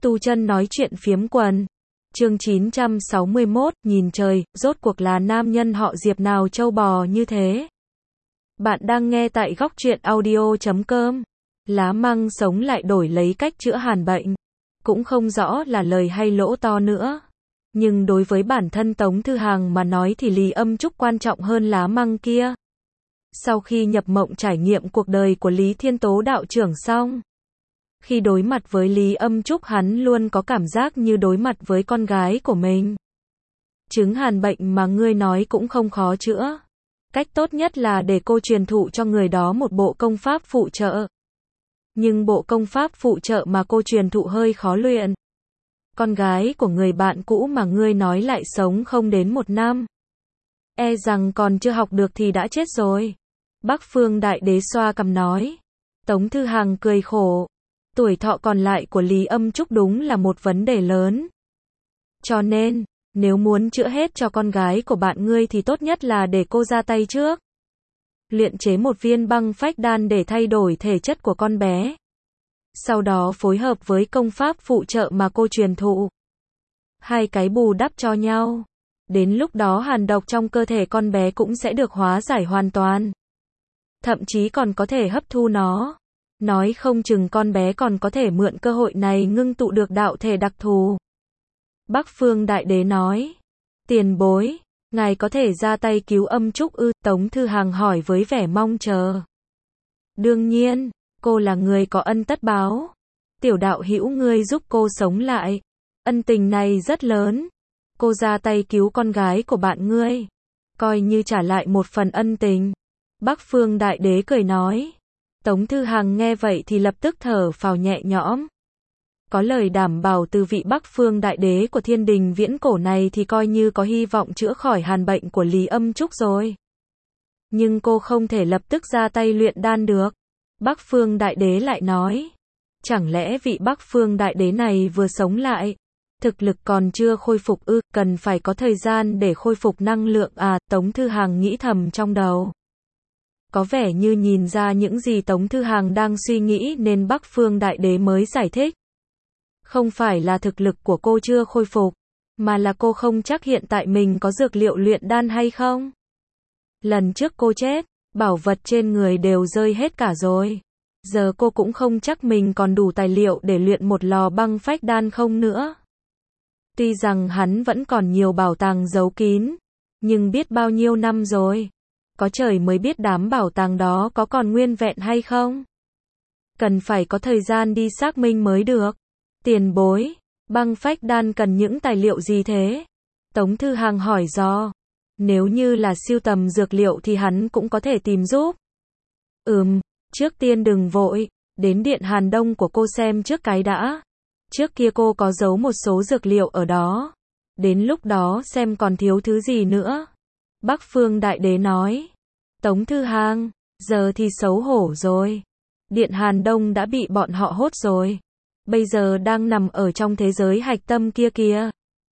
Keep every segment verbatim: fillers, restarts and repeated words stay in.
Tu chân nói chuyện phiếm quần. Chương chín trăm sáu mươi mốt, nhìn trời, rốt cuộc là nam nhân họ Diệp nào trâu bò như thế. Bạn đang nghe tại góc truyện audio chấm com. Lá măng sống lại đổi lấy cách chữa hàn bệnh. Cũng không rõ là lời hay lỗ to nữa. Nhưng đối với bản thân Tống Thư Hằng mà nói thì Lý Âm Trúc quan trọng hơn lá măng kia. Sau khi nhập mộng trải nghiệm cuộc đời của Lý Thiên Tố đạo trưởng xong, khi đối mặt với Lý Âm Trúc hắn luôn có cảm giác như đối mặt với con gái của mình. Chứng hàn bệnh mà ngươi nói cũng không khó chữa. Cách tốt nhất là để cô truyền thụ cho người đó một bộ công pháp phụ trợ. Nhưng bộ công pháp phụ trợ mà cô truyền thụ hơi khó luyện. Con gái của người bạn cũ mà ngươi nói lại sống không đến một năm. E rằng còn chưa học được thì đã chết rồi. Bắc Phương Đại Đế xoa cằm nói. Tống Thư Hằng cười khổ. Tuổi thọ còn lại của Lý Âm Trúc đúng là một vấn đề lớn. Cho nên, nếu muốn chữa hết cho con gái của bạn ngươi thì tốt nhất là để cô ra tay trước. Luyện chế một viên băng phách đan để thay đổi thể chất của con bé. Sau đó phối hợp với công pháp phụ trợ mà cô truyền thụ. Hai cái bù đắp cho nhau. Đến lúc đó hàn độc trong cơ thể con bé cũng sẽ được hóa giải hoàn toàn. Thậm chí còn có thể hấp thu nó. Nói không chừng con bé còn có thể mượn cơ hội này ngưng tụ được đạo thể đặc thù. Bắc Phương Đại Đế nói. Tiền bối, ngài có thể ra tay cứu Âm Trúc ư? Tống Thư Hằng hỏi với vẻ mong chờ. Đương nhiên, cô là người có ân tất báo. Tiểu đạo hữu ngươi giúp cô sống lại. Ân tình này rất lớn. Cô ra tay cứu con gái của bạn ngươi. Coi như trả lại một phần ân tình. Bắc Phương Đại Đế cười nói. Tống Thư Hằng nghe vậy thì lập tức thở phào nhẹ nhõm. Có lời đảm bảo từ vị Bắc Phương Đại Đế của thiên đình viễn cổ này thì coi như có hy vọng chữa khỏi hàn bệnh của Lý Âm Trúc rồi. Nhưng cô không thể lập tức ra tay luyện đan được. Bắc Phương Đại Đế lại nói. Chẳng lẽ vị Bắc Phương Đại Đế này vừa sống lại? Thực lực còn chưa khôi phục ư? Cần phải có thời gian để khôi phục năng lượng à? Tống Thư Hằng nghĩ thầm trong đầu. Có vẻ như nhìn ra những gì Tống Thư Hằng đang suy nghĩ nên Bắc Phương Đại Đế mới giải thích. Không phải là thực lực của cô chưa khôi phục, mà là cô không chắc hiện tại mình có dược liệu luyện đan hay không. Lần trước cô chết, bảo vật trên người đều rơi hết cả rồi. Giờ cô cũng không chắc mình còn đủ tài liệu để luyện một lò băng phách đan không nữa. Tuy rằng hắn vẫn còn nhiều bảo tàng giấu kín, nhưng biết bao nhiêu năm rồi. Có trời mới biết đám bảo tàng đó có còn nguyên vẹn hay không. Cần phải có thời gian đi xác minh mới được. Tiền bối, băng phách đan cần những tài liệu gì thế? Tống Thư Hằng hỏi do. Nếu như là sưu tầm dược liệu thì hắn cũng có thể tìm giúp. Ừm, trước tiên đừng vội, đến điện Hàn Đông của cô xem trước cái đã. Trước kia cô có giấu một số dược liệu ở đó. Đến lúc đó xem còn thiếu thứ gì nữa. Bắc Phương Đại Đế nói. Tống Thư Hằng, giờ thì xấu hổ rồi. Điện Hàn Đông đã bị bọn họ hốt rồi. Bây giờ đang nằm ở trong thế giới hạch tâm kia kìa.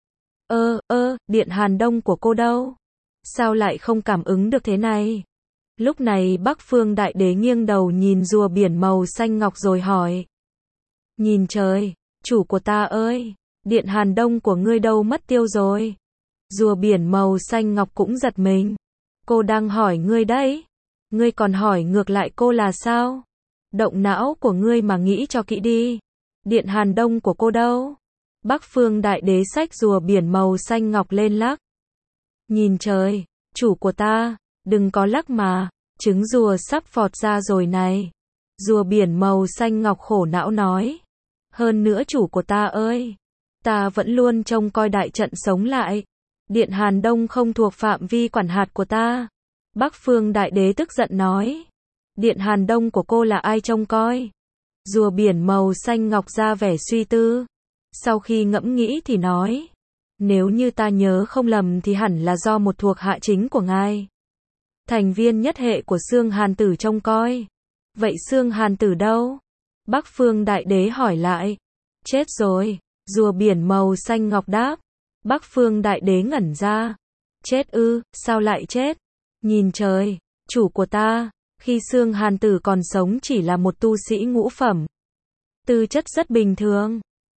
Ơ, ơ, điện Hàn Đông của cô đâu? Sao lại không cảm ứng được thế này? Lúc này Bắc Phương Đại Đế nghiêng đầu nhìn rùa biển màu xanh ngọc rồi hỏi. Nhìn trời, chủ của ta ơi, điện Hàn Đông của ngươi đâu mất tiêu rồi? Rùa biển màu xanh ngọc cũng giật mình. Cô đang hỏi ngươi đấy. Ngươi còn hỏi ngược lại cô là sao? Động não của ngươi mà nghĩ cho kỹ đi. Điện Hàn Đông của cô đâu? Bắc Phương Đại Đế xách rùa biển màu xanh ngọc lên lắc. Nhìn trời, chủ của ta, đừng có lắc mà, trứng rùa sắp phọt ra rồi này. Rùa biển màu xanh ngọc khổ não nói. Hơn nữa chủ của ta ơi, ta vẫn luôn trông coi đại trận sống lại. Điện Hàn Đông không thuộc phạm vi quản hạt của ta. Bắc Phương Đại Đế tức giận nói. Điện Hàn Đông của cô là ai trông coi? Rùa biển màu xanh ngọc ra vẻ suy tư. Sau khi ngẫm nghĩ thì nói. Nếu như ta nhớ không lầm thì hẳn là do một thuộc hạ chính của ngài. Thành viên nhất hệ của Xương Hàn Tử trông coi. Vậy Xương Hàn Tử đâu? Bắc Phương Đại Đế hỏi lại. Chết rồi. Rùa biển màu xanh ngọc đáp. Bắc Phương Đại Đế ngẩn ra. Chết ư, sao lại chết? Nhìn trời, chủ của ta, khi Xương Hàn Tử còn sống chỉ là một tu sĩ ngũ phẩm. Tư chất rất bình thường.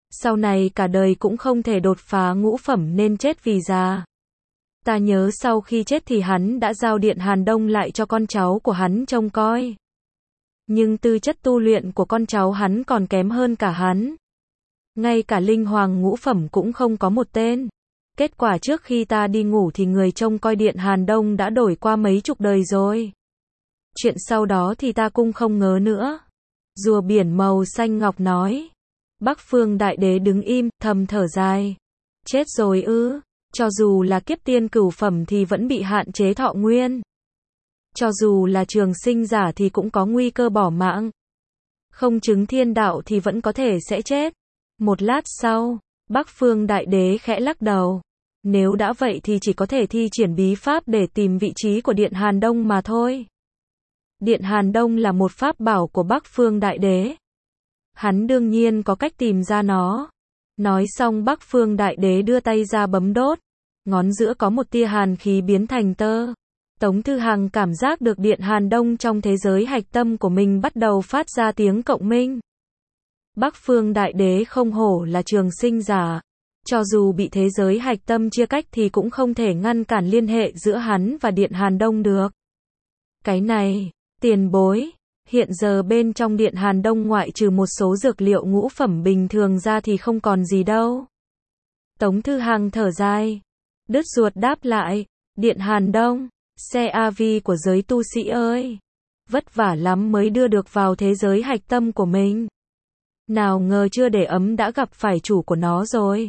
sau này cả đời cũng không thể đột phá ngũ phẩm nên chết vì già. Ta nhớ sau khi chết thì hắn đã giao Điện Hàn Đông lại cho con cháu của hắn trông coi. Nhưng tư chất tu luyện của con cháu hắn còn kém hơn cả hắn. Ngay cả linh hoàng ngũ phẩm cũng không có một tên. Kết quả trước khi ta đi ngủ thì người trông coi Điện Hàn Đông đã đổi qua mấy chục đời rồi. Chuyện sau đó thì ta cũng không ngớ nữa. Rùa biển màu xanh ngọc nói. Bắc Phương Đại Đế đứng im, thầm thở dài. Chết rồi ư, cho dù là kiếp tiên cửu phẩm thì vẫn bị hạn chế thọ nguyên. Cho dù là trường sinh giả thì cũng có nguy cơ bỏ mạng. Không chứng thiên đạo thì vẫn có thể sẽ chết. Một lát sau, Bắc Phương Đại Đế khẽ lắc đầu. Nếu đã vậy thì chỉ có thể thi triển bí pháp để tìm vị trí của Điện Hàn Đông mà thôi. Điện Hàn Đông là một pháp bảo của Bắc Phương Đại Đế. Hắn đương nhiên có cách tìm ra nó. Nói xong Bắc Phương Đại Đế đưa tay ra bấm đốt. Ngón giữa có một tia hàn khí biến thành tơ. Tống Thư Hằng cảm giác được Điện Hàn Đông trong thế giới hạch tâm của mình bắt đầu phát ra tiếng cộng minh. Bắc Phương Đại Đế không hổ là trường sinh giả. Cho dù bị thế giới hạch tâm chia cách thì cũng không thể ngăn cản liên hệ giữa hắn và Điện Hàn Đông được. Cái này, tiền bối, hiện giờ bên trong Điện Hàn Đông ngoại trừ một số dược liệu ngũ phẩm bình thường ra thì không còn gì đâu. Tống Thư Hằng thở dài, đứt ruột đáp lại, Điện Hàn Đông, xe a vê của giới tu sĩ ơi, vất vả lắm mới đưa được vào thế giới hạch tâm của mình. Nào ngờ chưa để ấm đã gặp phải chủ của nó rồi.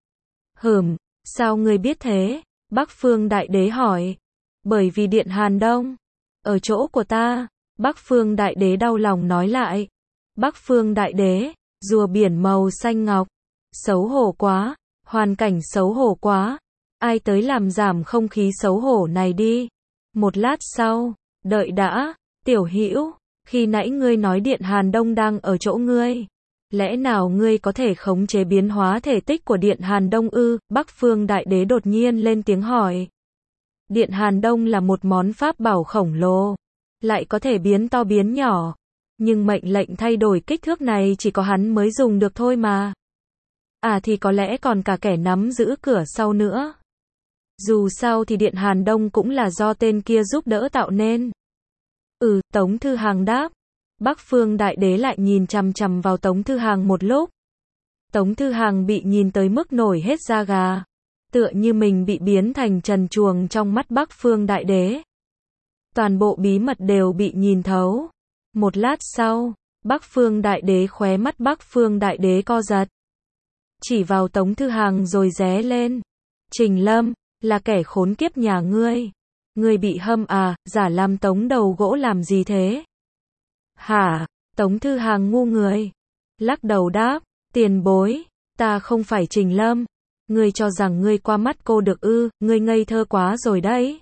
Hừm, sao ngươi biết thế? Bắc Phương Đại Đế hỏi. Bởi vì Điện Hàn Đông ở chỗ của ta. Bắc Phương Đại Đế đau lòng nói lại. Bắc Phương Đại Đế, rùa biển màu xanh ngọc. Xấu hổ quá, hoàn cảnh xấu hổ quá. Ai tới làm giảm không khí xấu hổ này đi. Một lát sau, đợi đã, Tiểu Hữu, khi nãy ngươi nói Điện Hàn Đông đang ở chỗ ngươi. Lẽ nào ngươi có thể khống chế biến hóa thể tích của Điện Hàn Đông ư? Bắc Phương Đại Đế đột nhiên lên tiếng hỏi. Điện Hàn Đông là một món pháp bảo khổng lồ, lại có thể biến to biến nhỏ. Nhưng mệnh lệnh thay đổi kích thước này chỉ có hắn mới dùng được thôi mà. À thì có lẽ còn cả kẻ nắm giữ cửa sau nữa. Dù sao thì Điện Hàn Đông cũng là do tên kia giúp đỡ tạo nên. Ừ, Tống Thư Hằng đáp. Bắc Phương Đại Đế lại nhìn chằm chằm vào Tống Thư Hằng một lúc. Tống Thư Hằng bị nhìn tới mức nổi hết da gà. Tựa như mình bị biến thành trần truồng trong mắt Bắc Phương Đại Đế. Toàn bộ bí mật đều bị nhìn thấu. Một lát sau, Bắc Phương Đại Đế khóe mắt Bắc Phương Đại Đế co giật. Chỉ vào Tống Thư Hằng rồi ré lên. Trình Lâm, là kẻ khốn kiếp nhà ngươi. Ngươi bị hâm à, giả làm tống đầu gỗ làm gì thế? Hả? Tống Thư Hằng ngu người. Lắc đầu đáp, tiền bối, ta không phải Trình Lâm. Ngươi cho rằng ngươi qua mắt cô được ư, ngươi ngây thơ quá rồi đấy.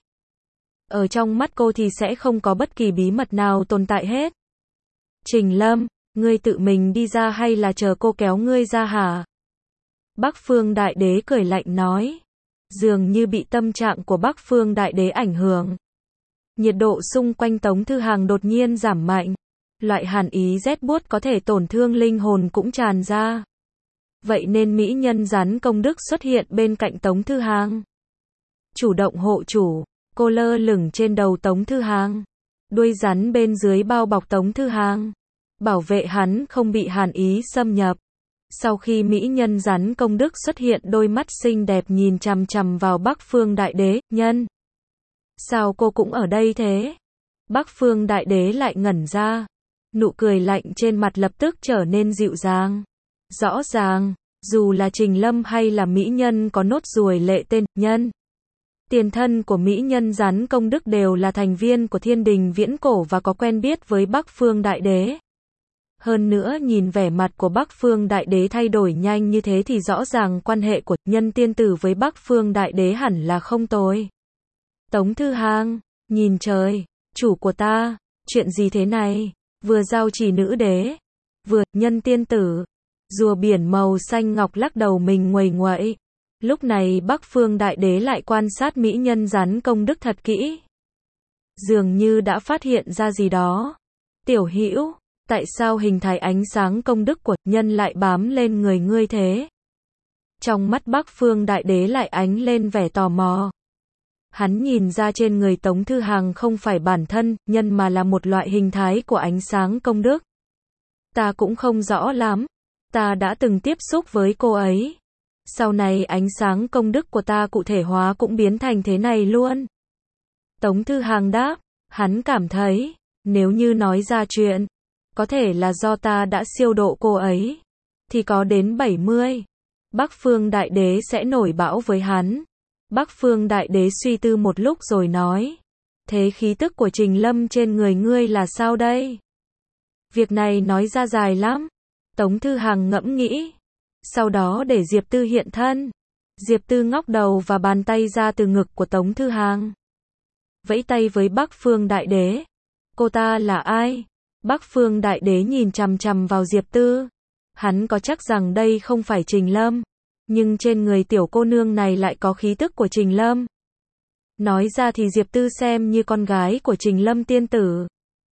Ở trong mắt cô thì sẽ không có bất kỳ bí mật nào tồn tại hết. Trình Lâm, ngươi tự mình đi ra hay là chờ cô kéo ngươi ra hả? Bắc Phương Đại Đế cười lạnh nói. Dường như bị tâm trạng của Bắc Phương Đại Đế ảnh hưởng. Nhiệt độ xung quanh Tống Thư Hằng đột nhiên giảm mạnh. Loại hàn ý rét buốt có thể tổn thương linh hồn cũng tràn ra. Vậy nên mỹ nhân rắn công đức xuất hiện bên cạnh Tống Thư Hằng. Chủ động hộ chủ, cô lơ lửng trên đầu Tống Thư Hằng. Đuôi rắn bên dưới bao bọc Tống Thư Hằng. Bảo vệ hắn không bị hàn ý xâm nhập. Sau khi mỹ nhân rắn công đức xuất hiện, đôi mắt xinh đẹp nhìn chằm chằm vào Bắc Phương Đại Đế, nhân. Sao cô cũng ở đây thế? Bắc Phương Đại Đế lại ngẩn ra. Nụ cười lạnh trên mặt lập tức trở nên dịu dàng. Rõ ràng, dù là Trình Lâm hay là mỹ nhân có nốt ruồi lệ tên, nhân. Tiền thân của mỹ nhân rắn công đức đều là thành viên của thiên đình viễn cổ và có quen biết với Bắc Phương Đại Đế. Hơn nữa nhìn vẻ mặt của Bắc Phương Đại Đế thay đổi nhanh như thế thì rõ ràng quan hệ của nhân tiên tử với Bắc Phương Đại Đế hẳn là không tồi. Tống Thư Hằng, nhìn trời, chủ của ta, chuyện gì thế này? Vừa giao chỉ nữ đế, vừa nhân tiên tử. Rùa biển màu xanh ngọc lắc đầu mình nguầy nguậy. Lúc này Bắc Phương Đại Đế lại quan sát mỹ nhân rắn công đức thật kỹ. Dường như đã phát hiện ra gì đó. Tiểu Hữu, Tại sao hình thái ánh sáng công đức của nhân lại bám lên người ngươi thế? Trong mắt Bắc Phương Đại Đế lại ánh lên vẻ tò mò. Hắn nhìn ra trên người Tống Thư Hằng không phải bản thân, nhân mà là một loại hình thái của ánh sáng công đức. Ta cũng không rõ lắm. Ta đã từng tiếp xúc với cô ấy. Sau này ánh sáng công đức của ta cụ thể hóa cũng biến thành thế này luôn. Tống Thư Hằng đáp, hắn cảm thấy, nếu như nói ra chuyện, có thể là do ta đã siêu độ cô ấy, thì có đến bảy mươi. Bắc Phương Đại Đế sẽ nổi bão với hắn. Bắc Phương Đại Đế suy tư một lúc rồi nói, thế khí tức của Trình Lâm trên người ngươi là sao đây? Việc này nói ra dài lắm. Tống Thư Hằng ngẫm nghĩ. Sau đó để Diệp Tư hiện thân. Diệp Tư ngóc đầu và bàn tay ra từ ngực của Tống Thư Hằng. Vẫy tay với Bắc Phương Đại Đế. Cô ta là ai? Bắc Phương Đại Đế nhìn chằm chằm vào Diệp Tư. Hắn có chắc rằng đây không phải Trình Lâm. Nhưng trên người tiểu cô nương này lại có khí tức của Trình Lâm. Nói ra thì Diệp Tư xem như con gái của Trình Lâm tiên tử.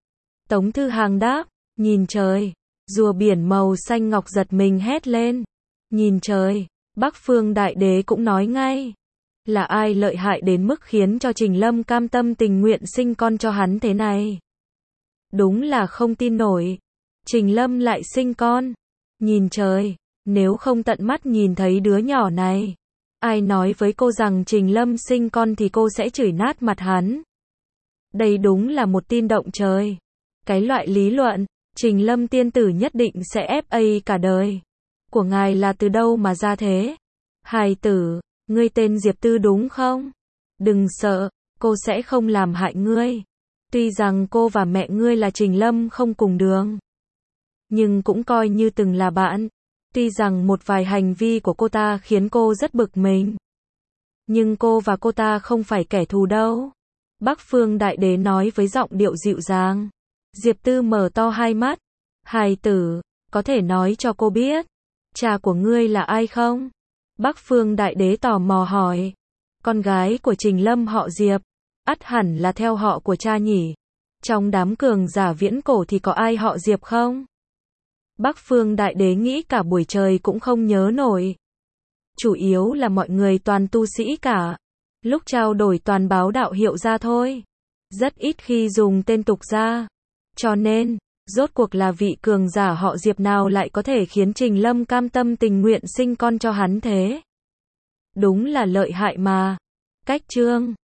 Tống Thư Hằng đáp, nhìn trời. Rùa biển màu xanh ngọc giật mình hét lên. Nhìn trời. Bắc Phương Đại Đế cũng nói ngay. Là ai lợi hại đến mức khiến cho Trình Lâm cam tâm tình nguyện sinh con cho hắn thế này? Đúng là không tin nổi. Trình Lâm lại sinh con. Nhìn trời. Nếu không tận mắt nhìn thấy đứa nhỏ này, ai nói với cô rằng Trình Lâm sinh con thì cô sẽ chửi nát mặt hắn. Đây đúng là một tin động trời. Cái loại lý luận, Trình Lâm tiên tử nhất định sẽ ép a cả đời. Của ngài là từ đâu mà ra thế? Hài tử, ngươi tên Diệp Tư đúng không? Đừng sợ, cô sẽ không làm hại ngươi. Tuy rằng cô và mẹ ngươi là Trình Lâm không cùng đường, nhưng cũng coi như từng là bạn. Tuy rằng một vài hành vi của cô ta khiến cô rất bực mình, nhưng cô và cô ta không phải kẻ thù đâu. Bắc Phương Đại Đế nói với giọng điệu dịu dàng. Diệp Tư mở to hai mắt. Hài tử, có thể nói cho cô biết, cha của ngươi là ai không? Bắc Phương Đại Đế tò mò hỏi. Con gái của Trình Lâm họ Diệp, ắt hẳn là theo họ của cha nhỉ? Trong đám cường giả viễn cổ thì có ai họ Diệp không? Bắc Phương Đại Đế nghĩ cả buổi trời cũng không nhớ nổi. Chủ yếu là mọi người toàn tu sĩ cả. Lúc trao đổi toàn báo đạo hiệu ra thôi. Rất ít khi dùng tên tục ra. Cho nên, rốt cuộc là vị cường giả họ Diệp nào lại có thể khiến Trình Lâm cam tâm tình nguyện sinh con cho hắn thế? Đúng là lợi hại mà. Cách chương